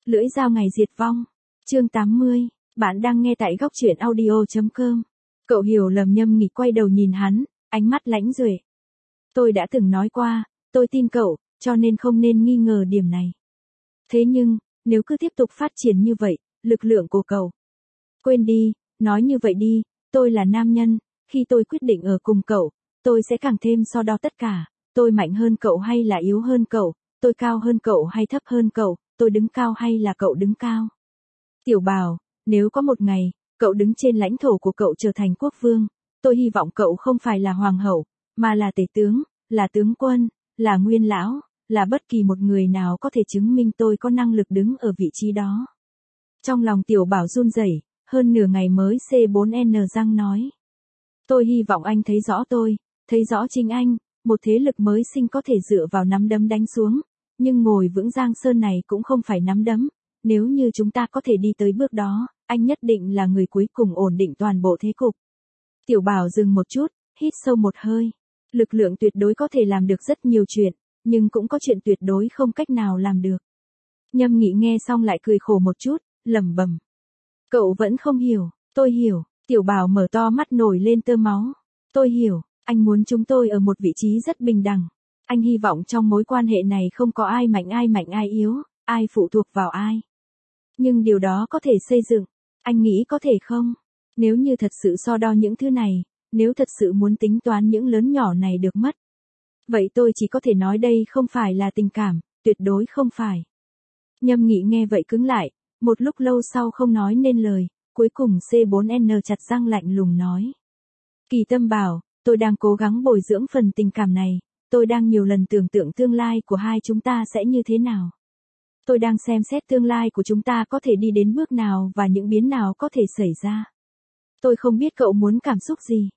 Lưỡi dao ngày diệt vong. Chương 80. Bạn đang nghe tại góc truyện audio.com. Cậu hiểu lầm. Nhâm Nghị quay đầu nhìn hắn, ánh mắt lãnh duệ. Tôi đã từng nói qua, tôi tin cậu, cho nên không nên nghi ngờ điểm này. Thế nhưng, nếu cứ tiếp tục phát triển như vậy, lực lượng của cậu. Quên đi, nói như vậy đi, tôi là nam nhân, khi tôi quyết định ở cùng cậu, tôi sẽ càng thêm so đo tất cả, tôi mạnh hơn cậu hay là yếu hơn cậu, tôi cao hơn cậu hay thấp hơn cậu, tôi đứng cao hay là cậu đứng cao. Tiểu Bảo, nếu có một ngày, cậu đứng trên lãnh thổ của cậu trở thành quốc vương, tôi hy vọng cậu không phải là hoàng hậu, mà là tể tướng, là tướng quân, là nguyên lão, là bất kỳ một người nào có thể chứng minh tôi có năng lực đứng ở vị trí đó. Trong lòng Tiểu Bảo run rẩy, hơn nửa ngày mới C4N răng nói. Tôi hy vọng anh thấy rõ tôi, thấy rõ chính anh, một thế lực mới sinh có thể dựa vào nắm đấm đánh xuống, nhưng ngồi vững Giang Sơn này cũng không phải nắm đấm, nếu như chúng ta có thể đi tới bước đó, anh nhất định là người cuối cùng ổn định toàn bộ thế cục. Tiểu Bảo dừng một chút, hít sâu một hơi. Lực lượng tuyệt đối có thể làm được rất nhiều chuyện, nhưng cũng có chuyện tuyệt đối không cách nào làm được. Nhâm Nghị nghe xong lại cười khổ một chút, lẩm bẩm. Cậu vẫn không hiểu, tôi hiểu. Tiểu Bảo mở to mắt nổi lên tơ máu. Tôi hiểu, anh muốn chúng tôi ở một vị trí rất bình đẳng. Anh hy vọng trong mối quan hệ này không có ai mạnh ai yếu, ai phụ thuộc vào ai. Nhưng điều đó có thể xây dựng, anh nghĩ có thể không? Nếu như thật sự so đo những thứ này, nếu thật sự muốn tính toán những lớn nhỏ này được mất. Vậy tôi chỉ có thể nói đây không phải là tình cảm, tuyệt đối không phải. Nhâm Nghị nghe vậy cứng lại, một lúc lâu sau không nói nên lời, cuối cùng C4N chặt răng lạnh lùng nói. Kỳ Tâm bảo, tôi đang cố gắng bồi dưỡng phần tình cảm này, tôi đang nhiều lần tưởng tượng tương lai của hai chúng ta sẽ như thế nào. Tôi đang xem xét tương lai của chúng ta có thể đi đến bước nào và những biến nào có thể xảy ra. Tôi không biết cậu muốn cảm xúc gì.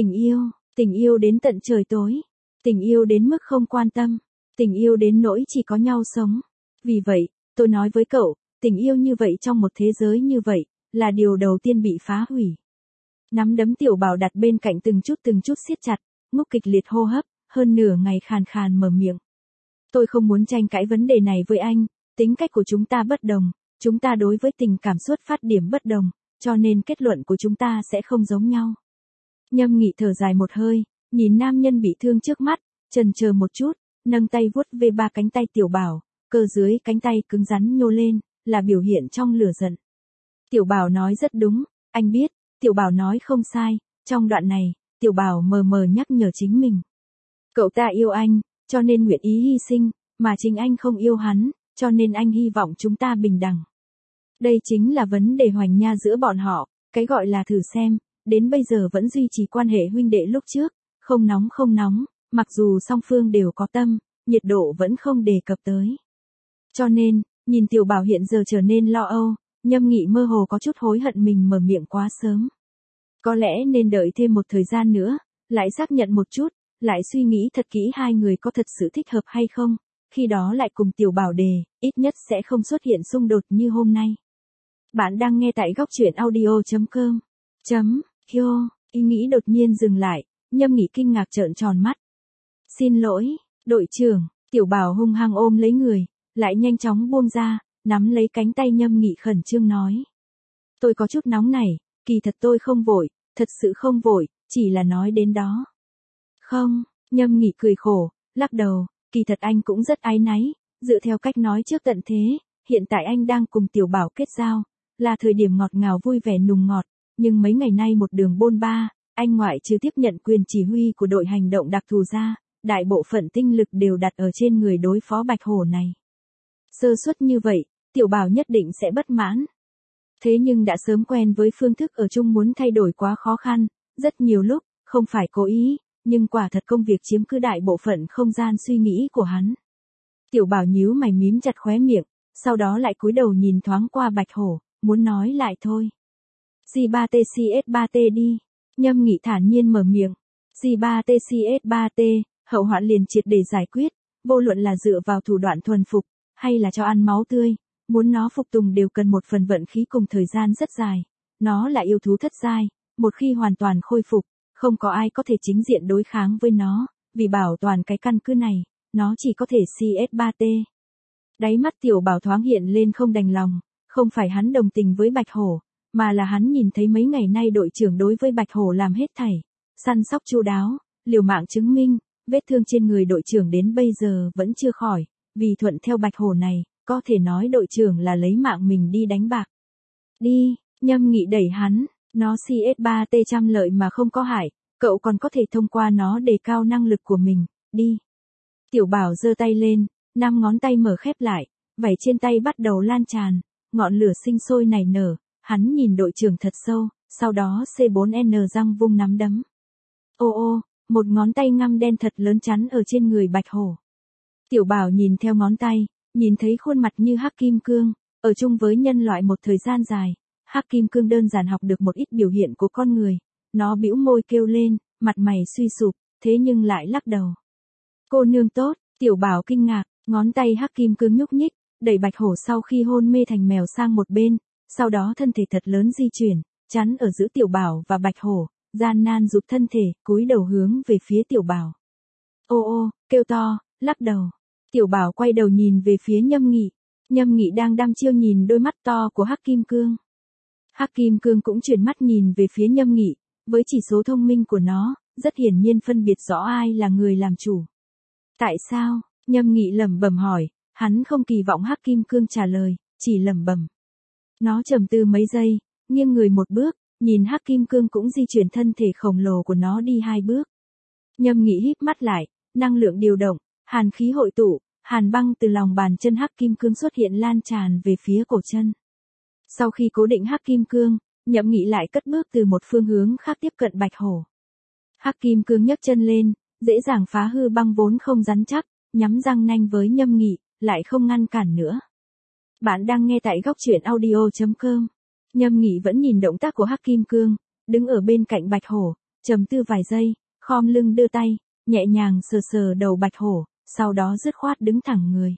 Tình yêu đến tận trời tối. Tình yêu đến mức không quan tâm. Tình yêu đến nỗi chỉ có nhau sống. Vì vậy, tôi nói với cậu, tình yêu như vậy trong một thế giới như vậy, là điều đầu tiên bị phá hủy. Nắm đấm Tiểu Bảo đặt bên cạnh từng chút siết chặt, Ngúc kịch liệt hô hấp, hơn nửa ngày khàn khàn mở miệng. Tôi không muốn tranh cãi vấn đề này với anh, tính cách của chúng ta bất đồng, chúng ta đối với tình cảm xuất phát điểm bất đồng, cho nên kết luận của chúng ta sẽ không giống nhau. Nhâm Nghị thở dài một hơi, nhìn nam nhân bị thương trước mắt, chần chờ một chút, nâng tay vuốt về ba cánh tay Tiểu Bảo, cơ dưới cánh tay cứng rắn nhô lên, là biểu hiện trong lửa giận. Tiểu Bảo nói rất đúng, anh biết, Tiểu Bảo nói không sai, trong đoạn này, Tiểu Bảo mờ mờ nhắc nhở chính mình. Cậu ta yêu anh, cho nên nguyện ý hy sinh, mà chính anh không yêu hắn, cho nên anh hy vọng chúng ta bình đẳng. Đây chính là vấn đề hoành nha giữa bọn họ, cái gọi là thử xem, đến bây giờ vẫn duy trì quan hệ huynh đệ lúc trước, không nóng, mặc dù song phương đều có tâm, nhiệt độ vẫn không đề cập tới. Cho nên, nhìn Tiểu Bảo hiện giờ trở nên lo âu, Nhâm Nghị mơ hồ có chút hối hận mình mở miệng quá sớm. Có lẽ nên đợi thêm một thời gian nữa, lại xác nhận một chút, lại suy nghĩ thật kỹ hai người có thật sự thích hợp hay không, khi đó lại cùng Tiểu Bảo đề, ít nhất sẽ không xuất hiện xung đột như hôm nay. Bạn đang nghe tại góc truyện audio.com. Ý nghĩ đột nhiên dừng lại, Nhâm Nghị kinh ngạc trợn tròn mắt. Xin lỗi, đội trưởng. Tiểu Bảo hung hăng ôm lấy người, lại nhanh chóng buông ra, nắm lấy cánh tay Nhâm Nghị khẩn trương nói. Tôi có chút nóng này, kỳ thật tôi không vội, thật sự không vội, chỉ là nói đến đó. Không, Nhâm Nghị cười khổ, lắc đầu, kỳ thật anh cũng rất áy náy, dựa theo cách nói trước tận thế, hiện tại anh đang cùng Tiểu Bảo kết giao, là thời điểm ngọt ngào vui vẻ nùng ngọt, nhưng mấy ngày nay một đường bôn ba, anh ngoại trừ tiếp nhận quyền chỉ huy của đội hành động đặc thù ra, đại bộ phận tinh lực đều đặt ở trên người đối phó Bạch Hổ này. Sơ suất như vậy, Tiểu Bảo nhất định sẽ bất mãn. Thế nhưng đã sớm quen với phương thức ở chung muốn thay đổi quá khó khăn, rất nhiều lúc, không phải cố ý, nhưng quả thật công việc chiếm cứ đại bộ phận không gian suy nghĩ của hắn. Tiểu Bảo nhíu mày mím chặt khóe miệng, sau đó lại cúi đầu nhìn thoáng qua Bạch Hổ, muốn nói lại thôi. J3TCS3T đi. Nhâm Nghị thản nhiên mở miệng. J3TCS3T, hậu hoạn liền triệt để giải quyết, vô luận là dựa vào thủ đoạn thuần phục, hay là cho ăn máu tươi, muốn nó phục tùng đều cần một phần vận khí cùng thời gian rất dài. Nó là yêu thú thất giai, một khi hoàn toàn khôi phục, không có ai có thể chính diện đối kháng với nó, vì bảo toàn cái căn cứ này, nó chỉ có thể CS3T. Đáy mắt Tiểu Bảo thoáng hiện lên không đành lòng, không phải hắn đồng tình với Bạch Hổ, mà là hắn nhìn thấy mấy ngày nay đội trưởng đối với Bạch Hổ làm hết thảy, săn sóc chu đáo, liều mạng chứng minh, vết thương trên người đội trưởng đến bây giờ vẫn chưa khỏi, vì thuận theo Bạch Hổ này, có thể nói đội trưởng là lấy mạng mình đi đánh bạc. Đi, Nhâm Nghị đẩy hắn, nó CS3T trăm lợi mà không có hại, cậu còn có thể thông qua nó đề cao năng lực của mình, đi. Tiểu Bảo giơ tay lên, 5 ngón tay mở khép lại, vảy trên tay bắt đầu lan tràn, ngọn lửa sinh sôi nảy nở, hắn nhìn đội trưởng thật sâu, sau đó C4N răng vung nắm đấm. Ô ô, một ngón tay ngăm đen thật lớn chắn ở trên người Bạch Hổ. Tiểu Bảo nhìn theo ngón tay, nhìn thấy khuôn mặt như hắc kim cương, ở chung với nhân loại một thời gian dài, hắc kim cương đơn giản học được một ít biểu hiện của con người, nó bĩu môi kêu lên, mặt mày suy sụp, thế nhưng lại lắc đầu. Cô nương tốt, Tiểu Bảo kinh ngạc, ngón tay hắc kim cương nhúc nhích, đẩy Bạch Hổ sau khi hôn mê thành mèo sang một bên, sau đó thân thể thật lớn di chuyển, chắn ở giữa Tiểu Bảo và Bạch Hổ, gian nan rụt thân thể, cúi đầu hướng về phía Tiểu Bảo. Ô ô, kêu to, lắc đầu. Tiểu Bảo quay đầu nhìn về phía Nhâm Nghị. Nhâm Nghị đang đăm chiêu nhìn đôi mắt to của hắc kim cương. Hắc kim cương cũng chuyển mắt nhìn về phía Nhâm Nghị, với chỉ số thông minh của nó, rất hiển nhiên phân biệt rõ ai là người làm chủ. Tại sao? Nhâm Nghị lẩm bẩm hỏi, hắn không kỳ vọng hắc kim cương trả lời, chỉ lẩm bẩm. Nó trầm tư mấy giây, nghiêng người một bước, nhìn hắc kim cương cũng di chuyển thân thể khổng lồ của nó đi 2 bước. Nhâm Nghị híp mắt lại, năng lượng điều động, hàn khí hội tụ, hàn băng từ lòng bàn chân hắc kim cương xuất hiện lan tràn về phía cổ chân. Sau khi cố định hắc kim cương, Nhâm Nghị lại cất bước từ một phương hướng khác tiếp cận Bạch Hổ. Hắc kim cương nhấc chân lên, dễ dàng phá hư băng vốn không rắn chắc, nhắm răng nanh với Nhâm Nghị, lại không ngăn cản nữa. Bạn đang nghe tại góc truyện audio.com. Nhâm Nghị vẫn nhìn động tác của hắc kim cương, đứng ở bên cạnh Bạch Hổ, trầm tư vài giây, khom lưng đưa tay, nhẹ nhàng sờ sờ đầu Bạch Hổ, sau đó dứt khoát đứng thẳng người.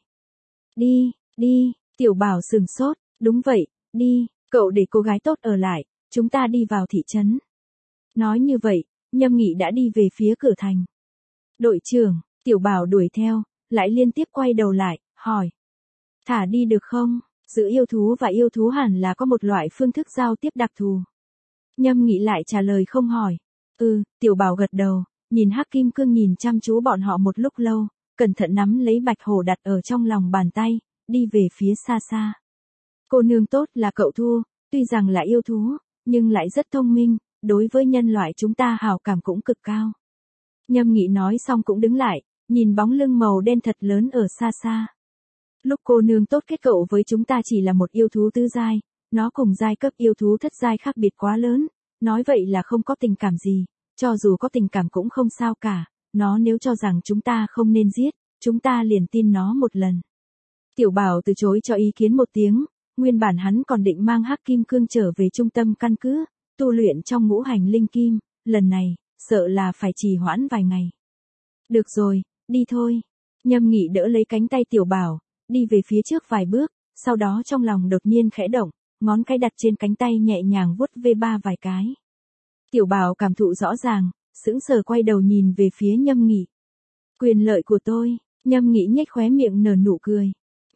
Đi, đi, Tiểu Bảo sừng sốt, đúng vậy, đi, cậu để cô gái tốt ở lại, chúng ta đi vào thị trấn. Nói như vậy, Nhâm Nghị đã đi về phía cửa thành. Đội trưởng, Tiểu Bảo đuổi theo, lại liên tiếp quay đầu lại, hỏi. Thả đi được không? Giữa yêu thú và yêu thú hẳn là có một loại phương thức giao tiếp đặc thù. Nhâm Nghị lại trả lời không hỏi. Tiểu Bảo gật đầu, nhìn hắc kim cương nhìn chăm chú bọn họ một lúc lâu, cẩn thận nắm lấy Bạch Hổ đặt ở trong lòng bàn tay, đi về phía xa xa. Cô nương tốt là cậu thua, tuy rằng là yêu thú, nhưng lại rất thông minh, đối với nhân loại chúng ta hảo cảm cũng cực cao. Nhâm Nghị nói xong cũng đứng lại, nhìn bóng lưng màu đen thật lớn ở xa xa. Lúc cô nương tốt kết cậu với chúng ta chỉ là một yêu thú tứ giai, nó cùng giai cấp yêu thú thất giai khác biệt quá lớn, nói vậy là không có tình cảm gì, cho dù có tình cảm cũng không sao cả, nó nếu cho rằng chúng ta không nên giết, chúng ta liền tin nó một lần. Tiểu Bảo từ chối cho ý kiến một tiếng, nguyên bản hắn còn định mang hắc kim cương trở về trung tâm căn cứ, tu luyện trong ngũ hành linh kim, lần này, sợ là phải trì hoãn vài ngày. Được rồi, đi thôi. Nhâm Nghị đỡ lấy cánh tay Tiểu Bảo, đi về phía trước vài bước, sau đó trong lòng đột nhiên khẽ động, ngón cái đặt trên cánh tay nhẹ nhàng vuốt ve ba vài cái. Tiểu Bảo cảm thụ rõ ràng, sững sờ quay đầu nhìn về phía Nhâm Nghị. Quyền lợi của tôi, Nhâm Nghị nhếch khóe miệng nở nụ cười.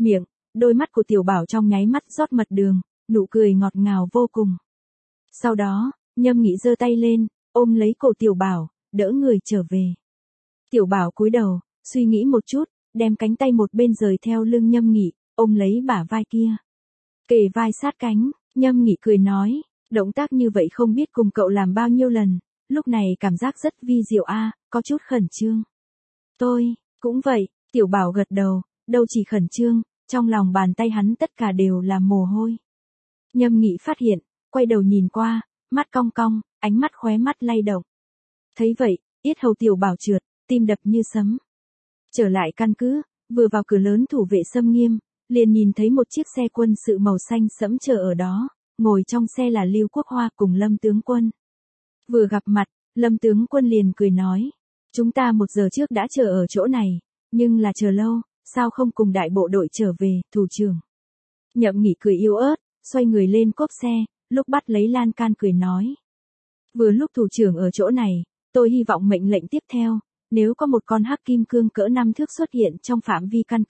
Đôi mắt của Tiểu Bảo trong nháy mắt rót mật đường, nụ cười ngọt ngào vô cùng. Sau đó, Nhâm Nghị giơ tay lên, ôm lấy cổ Tiểu Bảo, đỡ người trở về. Tiểu Bảo cúi đầu, suy nghĩ một chút, đem cánh tay một bên rời theo lưng Nhâm Nghị, ôm lấy bả vai kia. Kề vai sát cánh, Nhâm Nghị cười nói, động tác như vậy không biết cùng cậu làm bao nhiêu lần, lúc này cảm giác rất vi diệu có chút khẩn trương. Tôi, cũng vậy, Tiểu Bảo gật đầu, đâu chỉ khẩn trương, trong lòng bàn tay hắn tất cả đều là mồ hôi. Nhâm Nghị phát hiện, quay đầu nhìn qua, mắt cong cong, ánh mắt khóe mắt lay động. Thấy vậy, yết hầu Tiểu Bảo trượt, tim đập như sấm. Trở lại căn cứ, vừa vào cửa lớn thủ vệ xâm nghiêm, liền nhìn thấy một chiếc xe quân sự màu xanh sẫm chờ ở đó, ngồi trong xe là Lưu Quốc Hoa cùng Lâm tướng quân. Vừa gặp mặt, Lâm tướng quân liền cười nói, chúng ta 1 giờ trước đã chờ ở chỗ này, nhưng là chờ lâu, sao không cùng đại bộ đội trở về, thủ trưởng. Nhậm Nghị cười yếu ớt, xoay người lên cốp xe, lúc bắt lấy lan can cười nói. Vừa lúc thủ trưởng ở chỗ này, tôi hy vọng mệnh lệnh tiếp theo, nếu có một con hắc kim cương cỡ 5 thước xuất hiện trong phạm vi căn cứ,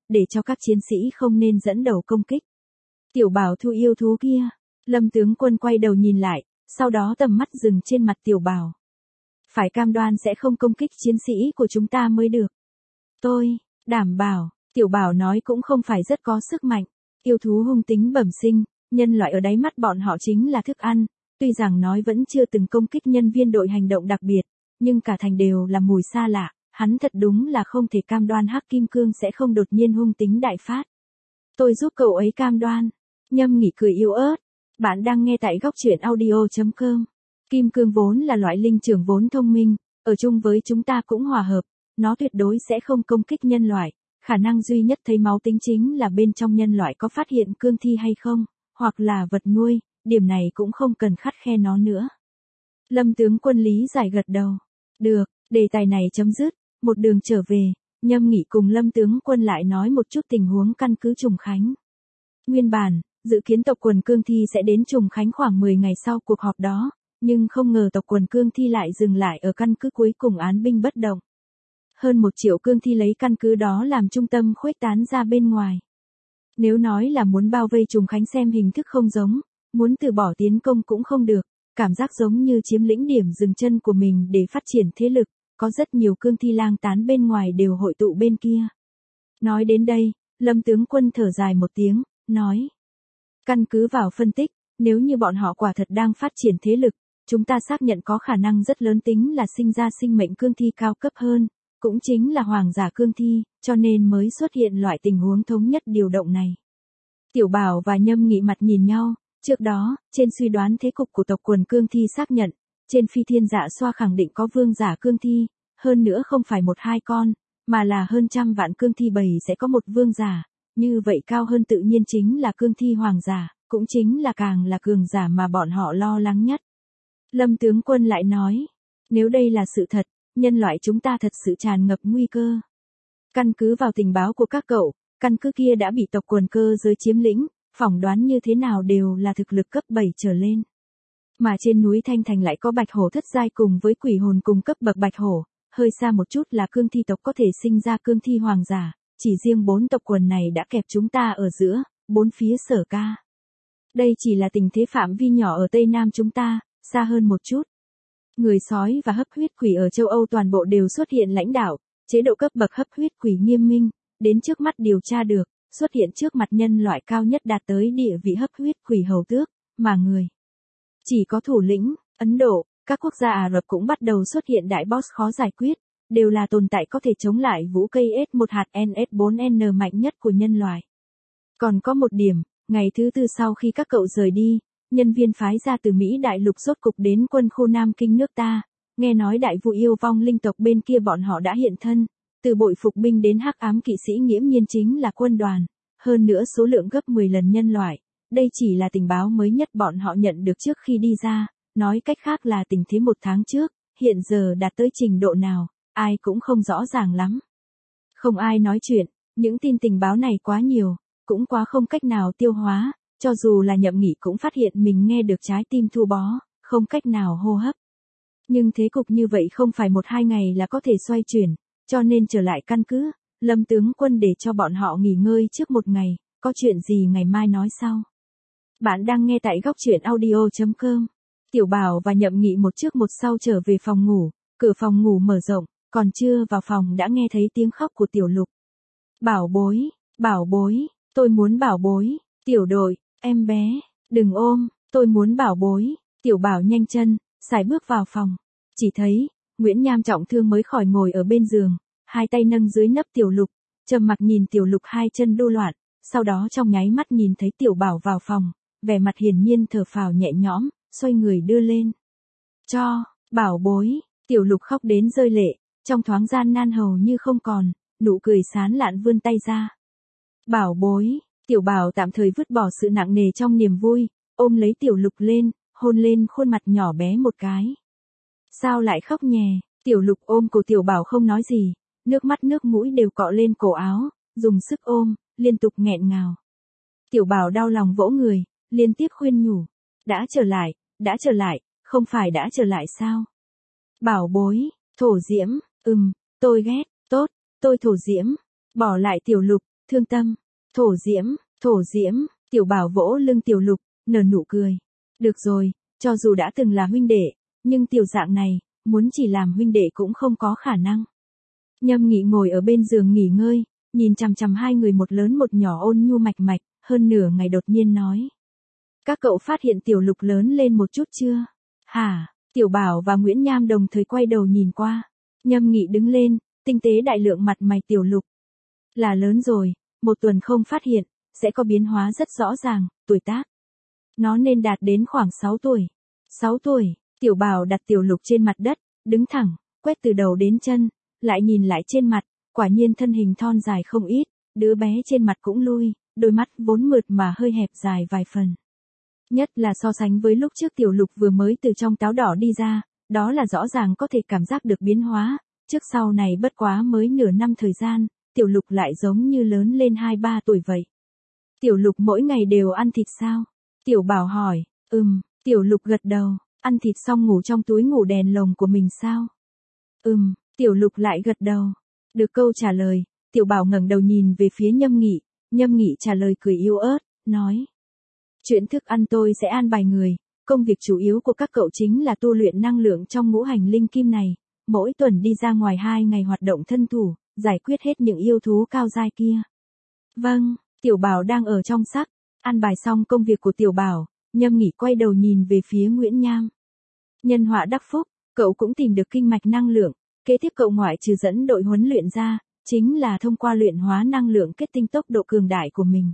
để cho các chiến sĩ không nên dẫn đầu công kích. Tiểu Bảo thu yêu thú kia. Lâm tướng quân quay đầu nhìn lại, sau đó tầm mắt dừng trên mặt Tiểu Bảo. Phải cam đoan sẽ không công kích chiến sĩ của chúng ta mới được. Tôi đảm bảo. Tiểu Bảo nói cũng không phải rất có sức mạnh. Yêu thú hung tính bẩm sinh, nhân loại ở đáy mắt bọn họ chính là thức ăn. Tuy rằng nói vẫn chưa từng công kích nhân viên đội hành động đặc biệt, nhưng cả thành đều là mùi xa lạ, hắn thật đúng là không thể cam đoan Hắc Kim Cương sẽ không đột nhiên hung tính đại phát. Tôi giúp cậu ấy cam đoan. Nhâm Nghị cười yếu ớt. Bạn đang nghe tại góc truyện audio.com. Kim Cương vốn là loại linh trưởng vốn thông minh, ở chung với chúng ta cũng hòa hợp, nó tuyệt đối sẽ không công kích nhân loại. Khả năng duy nhất thấy máu tính chính là bên trong nhân loại có phát hiện cương thi hay không, hoặc là vật nuôi, điểm này cũng không cần khắt khe nó nữa. Lâm tướng quân lý giải gật đầu. Được, đề tài này chấm dứt, một đường trở về, Nhâm Nghị cùng Lâm tướng quân lại nói một chút tình huống căn cứ Trùng Khánh. Nguyên bản, dự kiến tộc quần cương thi sẽ đến Trùng Khánh khoảng 10 ngày sau cuộc họp đó, nhưng không ngờ tộc quần cương thi lại dừng lại ở căn cứ cuối cùng án binh bất động. Hơn 1 triệu cương thi lấy căn cứ đó làm trung tâm khuếch tán ra bên ngoài. Nếu nói là muốn bao vây Trùng Khánh xem hình thức không giống, muốn từ bỏ tiến công cũng không được, cảm giác giống như chiếm lĩnh điểm dừng chân của mình để phát triển thế lực, có rất nhiều cương thi lang tán bên ngoài đều hội tụ bên kia. Nói đến đây, Lâm tướng quân thở dài một tiếng, nói. Căn cứ vào phân tích, nếu như bọn họ quả thật đang phát triển thế lực, chúng ta xác nhận có khả năng rất lớn tính là sinh ra sinh mệnh cương thi cao cấp hơn, cũng chính là hoàng giả cương thi, cho nên mới xuất hiện loại tình huống thống nhất điều động này. Tiểu Bảo và Nhâm Nghị mặt nhìn nhau, trước đó, trên suy đoán thế cục của tộc quần cương thi xác nhận, trên phi thiên dạ xoa khẳng định có vương giả cương thi, hơn nữa không phải 1-2 con, mà là hơn trăm vạn cương thi bầy sẽ có một vương giả, như vậy cao hơn tự nhiên chính là cương thi hoàng giả, cũng chính là càng là cường giả mà bọn họ lo lắng nhất. Lâm tướng quân lại nói, nếu đây là sự thật, nhân loại chúng ta thật sự tràn ngập nguy cơ. Căn cứ vào tình báo của các cậu, căn cứ kia đã bị tộc quần cơ giới chiếm lĩnh, phỏng đoán như thế nào đều là thực lực cấp 7 trở lên. Mà trên núi Thanh Thành lại có bạch hổ thất giai cùng với quỷ hồn cùng cấp bậc bạch hổ, hơi xa một chút là cương thi tộc có thể sinh ra cương thi hoàng giả, chỉ riêng 4 tộc quần này đã kẹp chúng ta ở giữa, 4 phía Sở Ca. Đây chỉ là tình thế phạm vi nhỏ ở Tây Nam chúng ta, xa hơn một chút. Người sói và hấp huyết quỷ ở châu Âu toàn bộ đều xuất hiện lãnh đạo, chế độ cấp bậc hấp huyết quỷ nghiêm minh, đến trước mắt điều tra được, xuất hiện trước mặt nhân loại cao nhất đạt tới địa vị hấp huyết quỷ hầu tước, mà người. Chỉ có thủ lĩnh, Ấn Độ, các quốc gia Ả Rập cũng bắt đầu xuất hiện đại boss khó giải quyết, đều là tồn tại có thể chống lại vũ cây S1 hạt NS4N mạnh nhất của nhân loại. Còn có một điểm, ngày thứ tư sau khi các cậu rời đi, nhân viên phái ra từ Mỹ đại lục rốt cục đến quân khu Nam Kinh nước ta, nghe nói đại vụ yêu vong linh tộc bên kia bọn họ đã hiện thân, từ bội phục binh đến hắc ám kỵ sĩ nghiễm nhiên chính là quân đoàn, hơn nữa số lượng gấp 10 lần nhân loại, đây chỉ là tình báo mới nhất bọn họ nhận được trước khi đi ra, nói cách khác là tình thế 1 tháng trước, hiện giờ đạt tới trình độ nào, ai cũng không rõ ràng lắm. Không ai nói chuyện, những tin tình báo này quá nhiều, cũng quá không cách nào tiêu hóa, cho dù là Nhậm Nghị cũng phát hiện mình nghe được trái tim thu bó, không cách nào hô hấp. Nhưng thế cục như vậy không phải 1-2 ngày là có thể xoay chuyển, cho nên trở lại căn cứ, Lâm tướng quân để cho bọn họ nghỉ ngơi trước 1 ngày, có chuyện gì ngày mai nói sau. Bạn đang nghe tại góc truyện audio.com. Tiểu Bảo và Nhậm Nghị một trước một sau trở về phòng ngủ, cửa phòng ngủ mở rộng, còn chưa vào phòng đã nghe thấy tiếng khóc của Tiểu Lục. Bảo bối, tôi muốn bảo bối, Tiểu Đội, em bé, đừng ôm, tôi muốn bảo bối, Tiểu Bảo nhanh chân, sải bước vào phòng, chỉ thấy, Nguyễn Nham trọng thương mới khỏi ngồi ở bên giường, hai tay nâng dưới nấp Tiểu Lục, trầm mặc nhìn Tiểu Lục hai chân đu loạn, sau đó trong nháy mắt nhìn thấy Tiểu Bảo vào phòng, vẻ mặt hiển nhiên thở phào nhẹ nhõm, xoay người đưa lên. Cho, bảo bối, Tiểu Lục khóc đến rơi lệ, trong thoáng gian nan hầu như không còn, nụ cười sán lạn vươn tay ra. Bảo bối, Tiểu Bảo tạm thời vứt bỏ sự nặng nề trong niềm vui, ôm lấy Tiểu Lục lên, hôn lên khuôn mặt nhỏ bé một cái. Sao lại khóc nhè, Tiểu Lục ôm cổ Tiểu Bảo không nói gì, nước mắt nước mũi đều cọ lên cổ áo, dùng sức ôm, liên tục nghẹn ngào. Tiểu Bảo đau lòng vỗ người, liên tiếp khuyên nhủ. Đã trở lại, không phải đã trở lại sao? Bảo bối, thổ diễm, tôi ghét, tốt, tôi thổ diễm. Bỏ lại Tiểu Lục, thương tâm, thổ diễm, Tiểu Bảo vỗ lưng Tiểu Lục, nở nụ cười. Được rồi, cho dù đã từng là huynh đệ, nhưng tiểu dạng này, muốn chỉ làm huynh đệ cũng không có khả năng. Nhâm Nghị ngồi ở bên giường nghỉ ngơi, nhìn chằm chằm hai người một lớn một nhỏ ôn nhu mạch mạch, hơn nửa ngày đột nhiên nói. Các cậu phát hiện Tiểu Lục lớn lên một chút chưa? Hả? Tiểu Bảo và Nguyễn Nham đồng thời quay đầu nhìn qua. Nhâm Nghị đứng lên, tinh tế đại lượng mặt mày Tiểu Lục. Là lớn rồi, một tuần không phát hiện, sẽ có biến hóa rất rõ ràng, tuổi tác. Nó nên đạt đến khoảng 6 tuổi. 6 tuổi, Tiểu Bảo đặt Tiểu Lục trên mặt đất, đứng thẳng, quét từ đầu đến chân, lại nhìn lại trên mặt, quả nhiên thân hình thon dài không ít, đứa bé trên mặt cũng lui, đôi mắt vốn mượt mà hơi hẹp dài vài phần. Nhất là so sánh với lúc trước Tiểu Lục vừa mới từ trong táo đỏ đi ra, đó là rõ ràng có thể cảm giác được biến hóa, trước sau này bất quá mới nửa năm thời gian, Tiểu Lục lại giống như lớn lên 2-3 tuổi vậy. Tiểu Lục mỗi ngày đều ăn thịt sao? Tiểu Bảo hỏi, Tiểu Lục gật đầu, ăn thịt xong ngủ trong túi ngủ đèn lồng của mình sao? Tiểu Lục lại gật đầu. Được câu trả lời, Tiểu Bảo ngẩng đầu nhìn về phía Nhâm Nghị trả lời cười yếu ớt, nói. Chuyện thức ăn tôi sẽ an bài người, công việc chủ yếu của các cậu chính là tu luyện năng lượng trong ngũ hành linh kim này, mỗi tuần đi ra ngoài 2 ngày hoạt động thân thủ, giải quyết hết những yêu thú cao giai kia. Vâng, Tiểu Bảo đang ở trong sắc, an bài xong công việc của Tiểu Bảo, Nhâm Nghị quay đầu nhìn về phía Nguyễn Nham. Nhân họa đắc phúc, cậu cũng tìm được kinh mạch năng lượng, kế tiếp cậu ngoại trừ dẫn đội huấn luyện ra, chính là thông qua luyện hóa năng lượng kết tinh tốc độ cường đại của mình.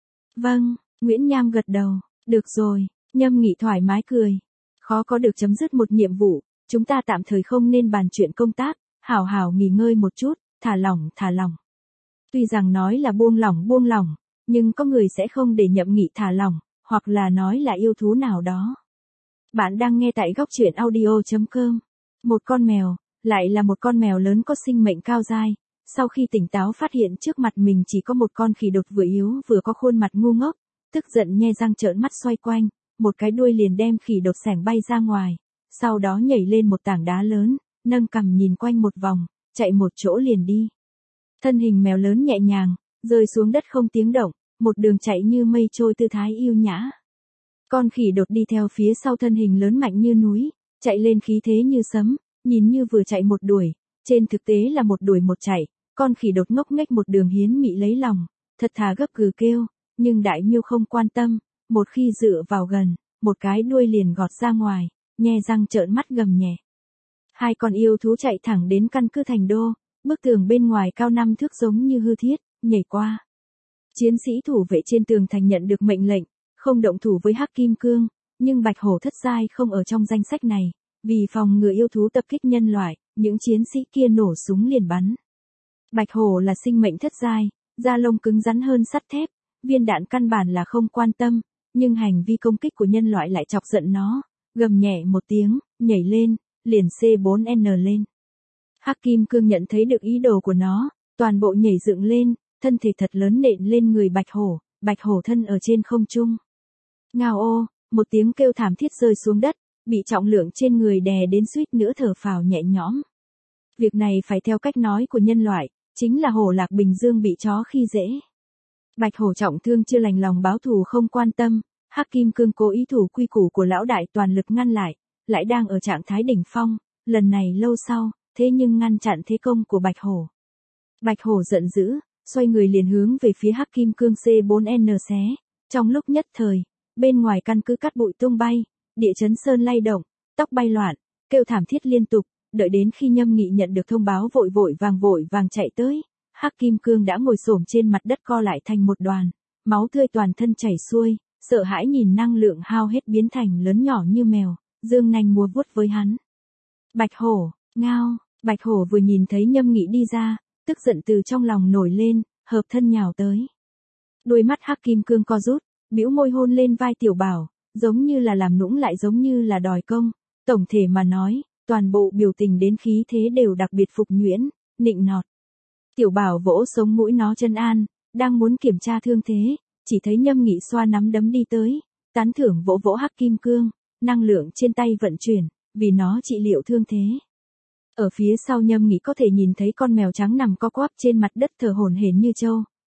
Vâng, Nguyễn Nham gật đầu, được rồi, Nhâm Nghị thoải mái cười. Khó có được chấm dứt một nhiệm vụ, chúng ta tạm thời không nên bàn chuyện công tác, hảo hảo nghỉ ngơi một chút, thả lỏng. Tuy rằng nói là buông lỏng, nhưng có người sẽ không để Nhâm Nghị thả lỏng, hoặc là nói là yêu thú nào đó. Bạn đang nghe tại góc truyện audio.com. Một con mèo, lại là một con mèo lớn có sinh mệnh cao dai, sau khi tỉnh táo phát hiện trước mặt mình chỉ có một con khỉ đột vừa yếu vừa có khuôn mặt ngu ngốc, tức giận nhe răng trợn mắt xoay quanh, một cái đuôi liền đem khỉ đột xẻng bay ra ngoài, sau đó nhảy lên một tảng đá lớn, nâng cằm nhìn quanh một vòng, chạy một chỗ liền đi. Thân hình mèo lớn nhẹ nhàng, rơi xuống đất không tiếng động, một đường chạy như mây trôi tư thái yêu nhã. Con khỉ đột đi theo phía sau thân hình lớn mạnh như núi, chạy lên khí thế như sấm, nhìn như vừa chạy một đuổi, trên thực tế là một đuổi một chạy, con khỉ đột ngốc nghếch một đường hiến mị lấy lòng, thật thà gấp gừ kêu, nhưng đại miêu không quan tâm, một khi dựa vào gần, một cái đuôi liền gọt ra ngoài, nhe răng trợn mắt gầm nhẹ. Hai con yêu thú chạy thẳng đến căn cứ thành đô, bức tường bên ngoài cao 5 thước giống như hư thiết, nhảy qua. Chiến sĩ thủ vệ trên tường thành nhận được mệnh lệnh, không động thủ với Hắc Kim Cương, nhưng Bạch Hổ thất giai không ở trong danh sách này, vì phòng ngừa yêu thú tập kích nhân loại, những chiến sĩ kia nổ súng liền bắn. Bạch Hổ là sinh mệnh thất giai, da lông cứng rắn hơn sắt thép, viên đạn căn bản là không quan tâm, nhưng hành vi công kích của nhân loại lại chọc giận nó, gầm nhẹ một tiếng, nhảy lên, liền C4N lên. Hắc Kim Cương nhận thấy được ý đồ của nó, toàn bộ nhảy dựng lên, thân thể thật lớn nện lên người Bạch Hổ thân ở trên không trung. Ngao ô, một tiếng kêu thảm thiết rơi xuống đất, bị trọng lượng trên người đè đến suýt nữa thở phào nhẹ nhõm. Việc này phải theo cách nói của nhân loại, chính là hổ lạc Bình Dương bị chó khi dễ. Bạch Hổ trọng thương chưa lành lòng báo thù không quan tâm, Hắc Kim Cương cố ý thủ quy củ của lão đại toàn lực ngăn lại đang ở trạng thái đỉnh phong, lần này lâu sau, thế nhưng ngăn chặn thế công của Bạch Hổ. Bạch Hổ giận dữ, xoay người liền hướng về phía Hắc Kim Cương C4N xé, trong lúc nhất thời, bên ngoài căn cứ cát bụi tung bay, địa chấn sơn lay động, tóc bay loạn, kêu thảm thiết liên tục, đợi đến khi Nhâm Nghị nhận được thông báo vội vàng chạy tới, Hắc Kim Cương đã ngồi xổm trên mặt đất co lại thành một đoàn, máu tươi toàn thân chảy xuôi, sợ hãi nhìn năng lượng hao hết biến thành lớn nhỏ như mèo, dương nanh múa vuốt với hắn. Bạch Hổ, ngao, Bạch Hổ vừa nhìn thấy Nhâm Nghị đi ra, tức giận từ trong lòng nổi lên, hợp thân nhào tới. Đôi mắt Hắc Kim Cương co rút, bĩu môi hôn lên vai Tiểu Bảo, giống như là làm nũng lại giống như là đòi công, tổng thể mà nói, toàn bộ biểu tình đến khí thế đều đặc biệt phục nhuyễn, nịnh nọt. Tiểu Bảo vỗ sống mũi nó chân an, đang muốn kiểm tra thương thế, chỉ thấy Nhâm Nghị xoa nắm đấm đi tới, tán thưởng vỗ vỗ Hắc Kim Cương, năng lượng trên tay vận chuyển, vì nó trị liệu thương thế. Ở phía sau Nhâm Nghị có thể nhìn thấy con mèo trắng nằm co quắp trên mặt đất thở hổn hển như trâu,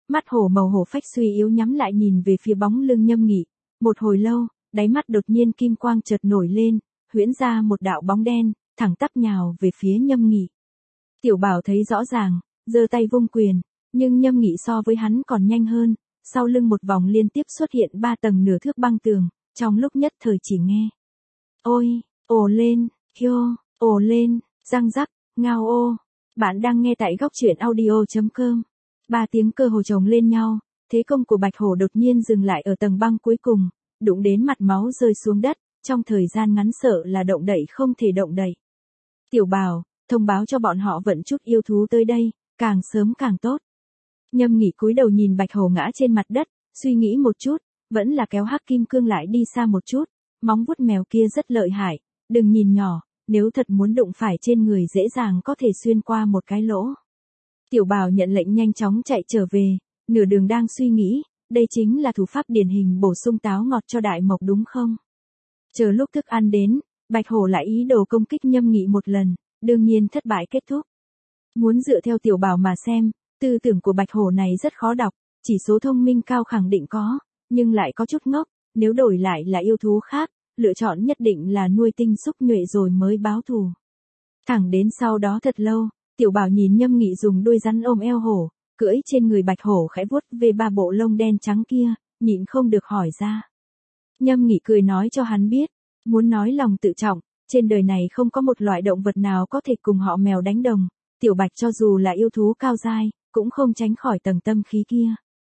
Mắt hổ màu hổ phách suy yếu nhắm lại nhìn về phía bóng lưng Nhâm Nghị. Một hồi lâu, đáy mắt đột nhiên kim quang chợt nổi lên, huyễn ra một đạo bóng đen, thẳng tắp nhào về phía Nhâm Nghị. Tiểu Bảo thấy rõ ràng, giơ tay vung quyền, nhưng Nhâm Nghị so với hắn còn nhanh hơn, sau lưng một vòng liên tiếp xuất hiện 3 tầng nửa thước băng tường, trong lúc nhất thời chỉ nghe. Ôi, ồ lên, hiô, ồ lên, răng rắc, ngao ô. Bạn đang nghe tại góc truyện audio.com. 3 tiếng cơ hồ chồng lên nhau, thế công của Bạch Hổ đột nhiên dừng lại ở tầng băng cuối cùng, đụng đến mặt máu rơi xuống đất, trong thời gian ngắn sợ là động đậy không thể động đậy. Tiểu Bảo, thông báo cho bọn họ vận chút yêu thú tới đây, càng sớm càng tốt. Nhâm Nghị cúi đầu nhìn Bạch Hổ ngã trên mặt đất, suy nghĩ một chút, vẫn là kéo Hắc Kim Cương lại đi xa một chút, móng vuốt mèo kia rất lợi hại, đừng nhìn nhỏ, nếu thật muốn đụng phải trên người dễ dàng có thể xuyên qua một cái lỗ. Tiểu Bảo nhận lệnh nhanh chóng chạy trở về, nửa đường đang suy nghĩ, đây chính là thủ pháp điển hình bổ sung táo ngọt cho Đại Mộc đúng không? Chờ lúc thức ăn đến, Bạch Hổ lại ý đồ công kích Nhâm Nghị một lần, đương nhiên thất bại kết thúc. Muốn dựa theo Tiểu Bảo mà xem, tư tưởng của Bạch Hổ này rất khó đọc, chỉ số thông minh cao khẳng định có, nhưng lại có chút ngốc, nếu đổi lại là yêu thú khác, lựa chọn nhất định là nuôi tinh xúc nhuệ rồi mới báo thù. Thẳng đến sau đó thật lâu, Tiểu Bảo nhìn Nhâm Nghị dùng đuôi rắn ôm eo hổ, cưỡi trên người Bạch Hổ khẽ vuốt về 3 bộ lông đen trắng kia, nhịn không được hỏi ra. Nhâm Nghị cười nói cho hắn biết, muốn nói lòng tự trọng, trên đời này không có một loại động vật nào có thể cùng họ mèo đánh đồng, Tiểu Bạch cho dù là yêu thú cao giai, cũng không tránh khỏi tầng tâm khí kia.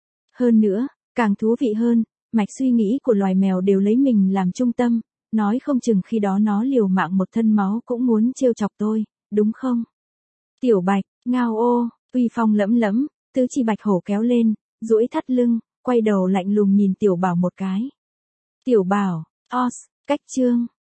Hơn nữa, càng thú vị hơn, mạch suy nghĩ của loài mèo đều lấy mình làm trung tâm, nói không chừng khi đó nó liều mạng một thân máu cũng muốn trêu chọc tôi, đúng không? Tiểu Bạch, ngao ô, uy phong lẫm lẫm, tứ chi Bạch Hổ kéo lên, duỗi thắt lưng, quay đầu lạnh lùng nhìn Tiểu Bảo một cái. Tiểu Bảo, os, cách chương.